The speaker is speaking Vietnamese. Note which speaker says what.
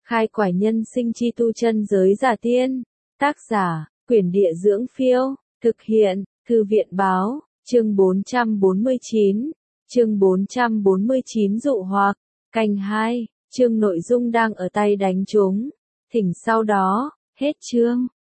Speaker 1: Khai quải nhân sinh chi tu chân giới giả tiên. Tác giả, Quyển Địa Dưỡng Phiêu. Thực hiện, Thư viện Báo. Chương 449. Chương 449 dụ hoặc. Canh 2. Chương nội dung đang ở tay đánh trúng. Thỉnh sau đó. Hết chương.